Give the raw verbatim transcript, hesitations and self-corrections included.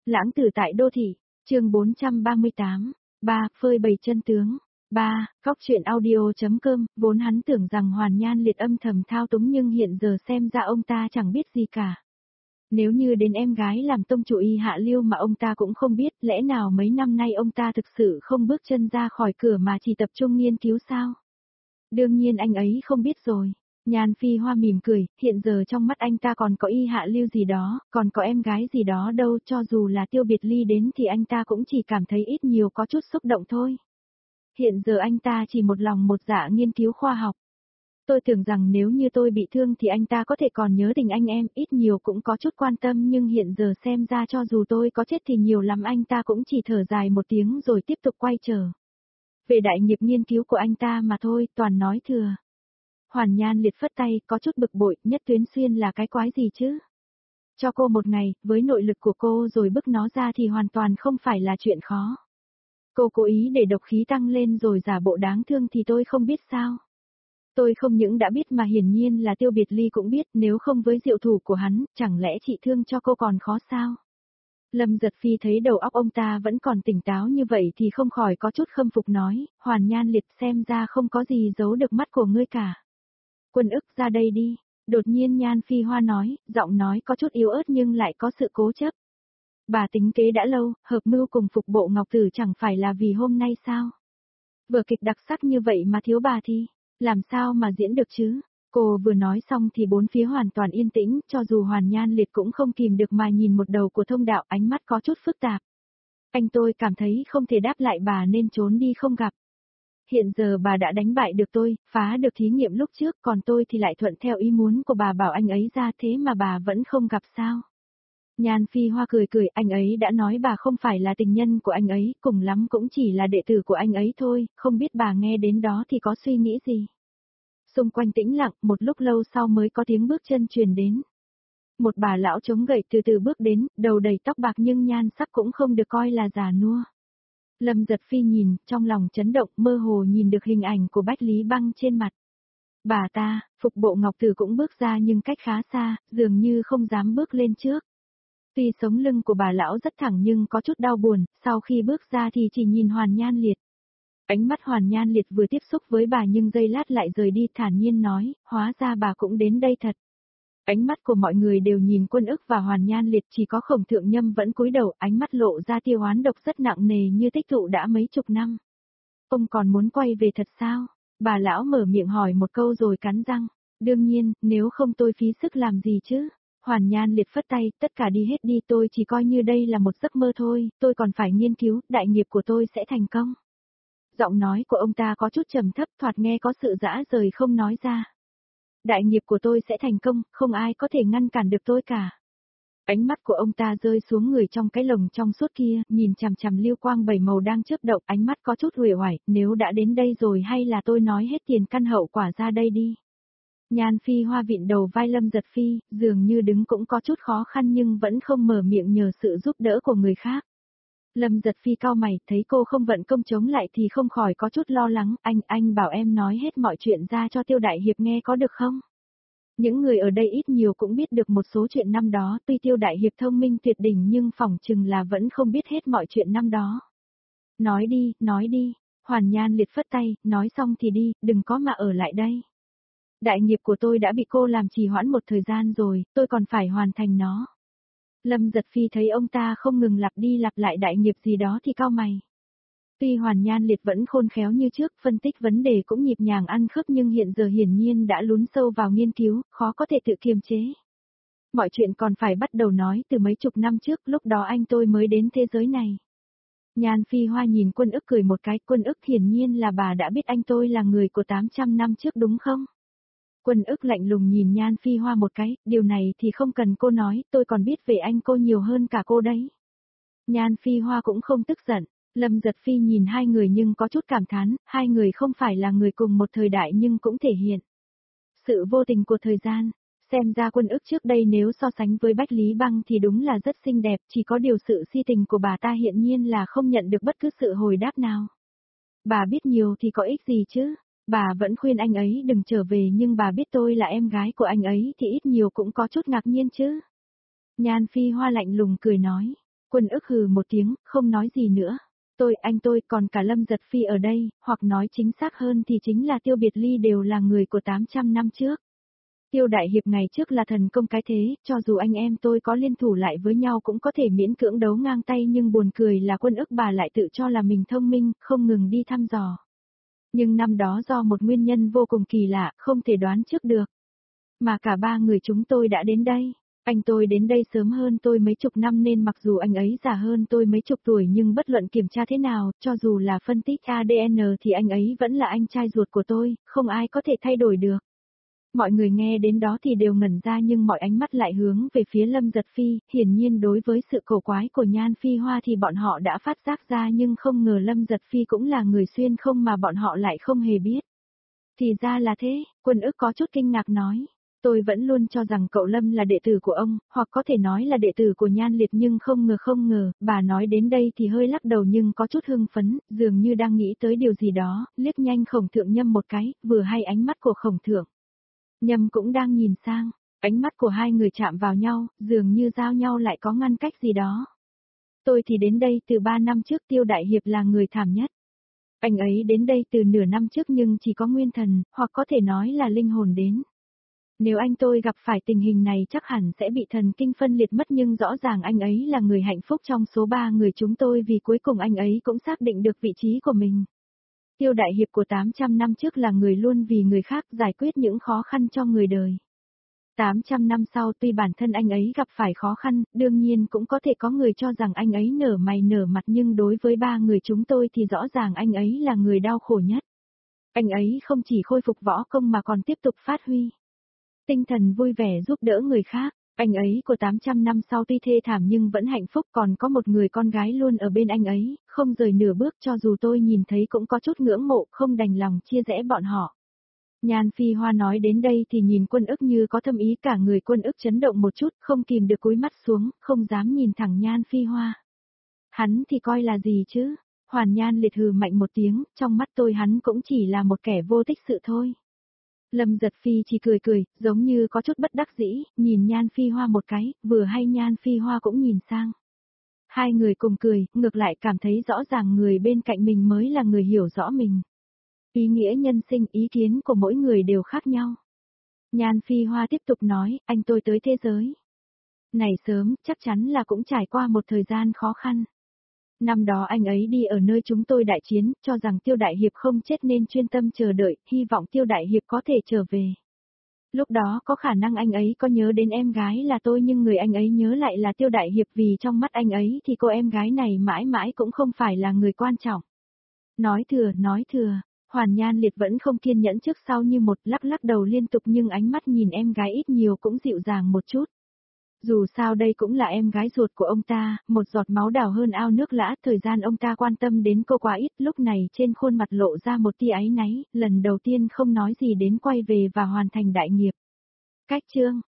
Lãng tử tại đô thị, chương bốn trăm ba mươi tám, ba, phơi bày chân tướng. ba, Cóc truyện audio.com, vốn hắn tưởng rằng Hoàn Nhan Liệt âm thầm thao túng nhưng hiện giờ xem ra ông ta chẳng biết gì cả. Nếu như đến em gái làm tông chủ y hạ lưu mà ông ta cũng không biết, lẽ nào mấy năm nay ông ta thực sự không bước chân ra khỏi cửa mà chỉ tập trung nghiên cứu sao? Đương nhiên anh ấy không biết rồi. Nhan Phi Hoa mỉm cười, hiện giờ trong mắt anh ta còn có y hạ lưu gì đó, còn có em gái gì đó đâu, cho dù là Tiêu Biệt Ly đến thì anh ta cũng chỉ cảm thấy ít nhiều có chút xúc động thôi. Hiện giờ anh ta chỉ một lòng một dạ nghiên cứu khoa học. Tôi tưởng rằng nếu như tôi bị thương thì anh ta có thể còn nhớ tình anh em, ít nhiều cũng có chút quan tâm, nhưng hiện giờ xem ra cho dù tôi có chết thì nhiều lắm anh ta cũng chỉ thở dài một tiếng rồi tiếp tục quay trở về đại nghiệp nghiên cứu của anh ta mà thôi, toàn nói thừa. Hoàn Nhan Liệt phất tay, có chút bực bội, Nhất Tuyến Xuyên là cái quái gì chứ? Cho cô một ngày, với nội lực của cô rồi bức nó ra thì hoàn toàn không phải là chuyện khó. Cô cố ý để độc khí tăng lên rồi giả bộ đáng thương thì tôi không biết sao. Tôi không những đã biết mà hiển nhiên là Tiêu Biệt Ly cũng biết, nếu không với diệu thủ của hắn, chẳng lẽ trị thương cho cô còn khó sao? Lâm Giật Phi thấy đầu óc ông ta vẫn còn tỉnh táo như vậy thì không khỏi có chút khâm phục nói, Hoàn Nhan Liệt xem ra không có gì giấu được mắt của ngươi cả. Quân ức ra đây đi, đột nhiên Nhan Phi Hoa nói, giọng nói có chút yếu ớt nhưng lại có sự cố chấp. Bà tính kế đã lâu, hợp mưu cùng phục bộ Ngọc Tử chẳng phải là vì hôm nay sao? Vở kịch đặc sắc như vậy mà thiếu bà thì, làm sao mà diễn được chứ? Cô vừa nói xong thì bốn phía hoàn toàn yên tĩnh, cho dù Hoàn Nhan Liệt cũng không kìm được mà nhìn một đầu của Thông Đạo, ánh mắt có chút phức tạp. Anh tôi cảm thấy không thể đáp lại bà nên trốn đi không gặp. Hiện giờ bà đã đánh bại được tôi, phá được thí nghiệm lúc trước, còn tôi thì lại thuận theo ý muốn của bà bảo anh ấy ra, thế mà bà vẫn không gặp sao? Nhan Phi Hoa cười cười, anh ấy đã nói bà không phải là tình nhân của anh ấy, cùng lắm cũng chỉ là đệ tử của anh ấy thôi, không biết bà nghe đến đó thì có suy nghĩ gì. Xung quanh tĩnh lặng, một lúc lâu sau mới có tiếng bước chân truyền đến. Một bà lão chống gậy từ từ bước đến, đầu đầy tóc bạc nhưng nhan sắc cũng không được coi là già nua. Lâm Giật Phi nhìn, trong lòng chấn động, mơ hồ nhìn được hình ảnh của Bách Lý Băng trên mặt. Bà ta, phục bộ Ngọc Tử cũng bước ra nhưng cách khá xa, dường như không dám bước lên trước. Tuy sống lưng của bà lão rất thẳng nhưng có chút đau buồn, sau khi bước ra thì chỉ nhìn Hoàn Nhan Liệt. Ánh mắt Hoàn Nhan Liệt vừa tiếp xúc với bà nhưng giây lát lại rời đi, thản nhiên nói, hóa ra bà cũng đến đây thật. Ánh mắt của mọi người đều nhìn Quân Ức và Hoàn Nhan Liệt, chỉ có Khổng Thượng Nhâm vẫn cúi đầu, ánh mắt lộ ra tia oán độc rất nặng nề như tích tụ đã mấy chục năm. Ông còn muốn quay về thật sao? Bà lão mở miệng hỏi một câu rồi cắn răng. Đương nhiên, nếu không tôi phí sức làm gì chứ? Hoàn Nhan Liệt phất tay, tất cả đi hết đi, tôi chỉ coi như đây là một giấc mơ thôi, tôi còn phải nghiên cứu, đại nghiệp của tôi sẽ thành công. Giọng nói của ông ta có chút trầm thấp, thoạt nghe có sự dã rời không nói ra. Đại nghiệp của tôi sẽ thành công, không ai có thể ngăn cản được tôi cả. Ánh mắt của ông ta rơi xuống người trong cái lồng trong suốt kia, nhìn chằm chằm lưu quang bảy màu đang chớp động, ánh mắt có chút uể oải, nếu đã đến đây rồi hay là tôi nói hết tiền căn hậu quả ra đây đi. Nhan Phi Hoa vịn đầu vai Lâm Giật Phi, dường như đứng cũng có chút khó khăn nhưng vẫn không mở miệng nhờ sự giúp đỡ của người khác. Lâm Giật Phi cau mày, thấy cô không vận công chống lại thì không khỏi có chút lo lắng, anh, anh bảo em nói hết mọi chuyện ra cho Tiêu Đại Hiệp nghe có được không? Những người ở đây ít nhiều cũng biết được một số chuyện năm đó, tuy Tiêu Đại Hiệp thông minh tuyệt đỉnh nhưng phỏng chừng là vẫn không biết hết mọi chuyện năm đó. Nói đi, nói đi, Hoàn Nhan Liệt phất tay, nói xong thì đi, đừng có mà ở lại đây. Đại nghiệp của tôi đã bị cô làm trì hoãn một thời gian rồi, tôi còn phải hoàn thành nó. Lâm Giật Phi thấy ông ta không ngừng lặp đi lặp lại đại nghiệp gì đó thì cau mày. Tuy Hoàn Nhan Liệt vẫn khôn khéo như trước, phân tích vấn đề cũng nhịp nhàng ăn khớp nhưng hiện giờ hiển nhiên đã lún sâu vào nghiên cứu, khó có thể tự kiềm chế. Mọi chuyện còn phải bắt đầu nói từ mấy chục năm trước, lúc đó anh tôi mới đến thế giới này. Nhan Phi Hoa nhìn Quân Ức cười một cái, Quân Ức hiển nhiên là bà đã biết anh tôi là người của tám trăm năm trước đúng không? Quân Ức lạnh lùng nhìn Nhan Phi Hoa một cái, điều này thì không cần cô nói, tôi còn biết về anh cô nhiều hơn cả cô đấy. Nhan Phi Hoa cũng không tức giận, Lâm Giật Phi nhìn hai người nhưng có chút cảm thán, hai người không phải là người cùng một thời đại nhưng cũng thể hiện sự vô tình của thời gian. Xem ra Quân Ức trước đây nếu so sánh với Bách Lý Băng thì đúng là rất xinh đẹp, chỉ có điều sự si tình của bà ta hiện nhiên là không nhận được bất cứ sự hồi đáp nào. Bà biết nhiều thì có ích gì chứ? Bà vẫn khuyên anh ấy đừng trở về nhưng bà biết tôi là em gái của anh ấy thì ít nhiều cũng có chút ngạc nhiên chứ. Nhan Phi Hoa lạnh lùng cười nói. Quân ức hừ một tiếng, không nói gì nữa. Tôi, anh tôi, còn cả Lâm Giật Phi ở đây, hoặc nói chính xác hơn thì chính là Tiêu Biệt Ly đều là người của tám trăm năm trước. Tiêu Đại Hiệp ngày trước là thần công cái thế, cho dù anh em tôi có liên thủ lại với nhau cũng có thể miễn cưỡng đấu ngang tay, nhưng buồn cười là Quân ức bà lại tự cho là mình thông minh, không ngừng đi thăm dò. Nhưng năm đó do một nguyên nhân vô cùng kỳ lạ, không thể đoán trước được. Mà cả ba người chúng tôi đã đến đây. Anh tôi đến đây sớm hơn tôi mấy chục năm nên mặc dù anh ấy già hơn tôi mấy chục tuổi nhưng bất luận kiểm tra thế nào, cho dù là phân tích a đê en thì anh ấy vẫn là anh trai ruột của tôi, không ai có thể thay đổi được. Mọi người nghe đến đó thì đều ngẩn ra nhưng mọi ánh mắt lại hướng về phía Lâm Giật Phi, hiển nhiên đối với sự cổ quái của Nhan Phi Hoa thì bọn họ đã phát giác ra nhưng không ngờ Lâm Giật Phi cũng là người xuyên không mà bọn họ lại không hề biết. Thì ra là thế, Quân ức có chút kinh ngạc nói. Tôi vẫn luôn cho rằng cậu Lâm là đệ tử của ông, hoặc có thể nói là đệ tử của Nhan Liệt nhưng không ngờ không ngờ, bà nói đến đây thì hơi lắc đầu nhưng có chút hưng phấn, dường như đang nghĩ tới điều gì đó, liếc nhanh Khổng Thượng Nhâm một cái, vừa hay ánh mắt của Khổng Thượng Nhâm cũng đang nhìn sang, ánh mắt của hai người chạm vào nhau, dường như giao nhau lại có ngăn cách gì đó. Tôi thì đến đây từ ba năm trước, Tiêu Đại Hiệp là người thảm nhất. Anh ấy đến đây từ nửa năm trước nhưng chỉ có nguyên thần, hoặc có thể nói là linh hồn đến. Nếu anh tôi gặp phải tình hình này chắc hẳn sẽ bị thần kinh phân liệt mất nhưng rõ ràng anh ấy là người hạnh phúc trong số ba người chúng tôi vì cuối cùng anh ấy cũng xác định được vị trí của mình. Tiêu Đại Hiệp của tám trăm năm trước là người luôn vì người khác giải quyết những khó khăn cho người đời. tám trăm năm sau tuy bản thân anh ấy gặp phải khó khăn, đương nhiên cũng có thể có người cho rằng anh ấy nở mày nở mặt nhưng đối với ba người chúng tôi thì rõ ràng anh ấy là người đau khổ nhất. Anh ấy không chỉ khôi phục võ công mà còn tiếp tục phát huy tinh thần vui vẻ giúp đỡ người khác. Anh ấy của tám trăm năm sau tuy thê thảm nhưng vẫn hạnh phúc, còn có một người con gái luôn ở bên anh ấy, không rời nửa bước, cho dù tôi nhìn thấy cũng có chút ngưỡng mộ, không đành lòng chia rẽ bọn họ. Nhan Phi Hoa nói đến đây thì nhìn Quân ức như có thâm ý, cả người Quân ức chấn động một chút, không kìm được cúi mắt xuống, không dám nhìn thẳng Nhan Phi Hoa. Hắn thì coi là gì chứ? Hoàn Nhan liệt hừ mạnh một tiếng, trong mắt tôi hắn cũng chỉ là một kẻ vô tích sự thôi. Lâm Giật Phi chỉ cười cười, giống như có chút bất đắc dĩ, nhìn Nhan Phi Hoa một cái, vừa hay Nhan Phi Hoa cũng nhìn sang. Hai người cùng cười, ngược lại cảm thấy rõ ràng người bên cạnh mình mới là người hiểu rõ mình. Ý nghĩa nhân sinh, ý kiến của mỗi người đều khác nhau. Nhan Phi Hoa tiếp tục nói, anh tôi tới thế giới này sớm, chắc chắn là cũng trải qua một thời gian khó khăn. Năm đó anh ấy đi ở nơi chúng tôi đại chiến, cho rằng Tiêu Đại Hiệp không chết nên chuyên tâm chờ đợi, hy vọng Tiêu Đại Hiệp có thể trở về. Lúc đó có khả năng anh ấy có nhớ đến em gái là tôi nhưng người anh ấy nhớ lại là Tiêu Đại Hiệp vì trong mắt anh ấy thì cô em gái này mãi mãi cũng không phải là người quan trọng. Nói thừa, nói thừa, Hoàn Nhan Liệt vẫn không kiên nhẫn trước sau như một, lắc lắc đầu liên tục nhưng ánh mắt nhìn em gái ít nhiều cũng dịu dàng một chút. Dù sao đây cũng là em gái ruột của ông ta, một giọt máu đào hơn ao nước lã, thời gian ông ta quan tâm đến cô quá ít, lúc này trên khuôn mặt lộ ra một tia áy náy, lần đầu tiên không nói gì đến quay về và hoàn thành đại nghiệp. Cách chương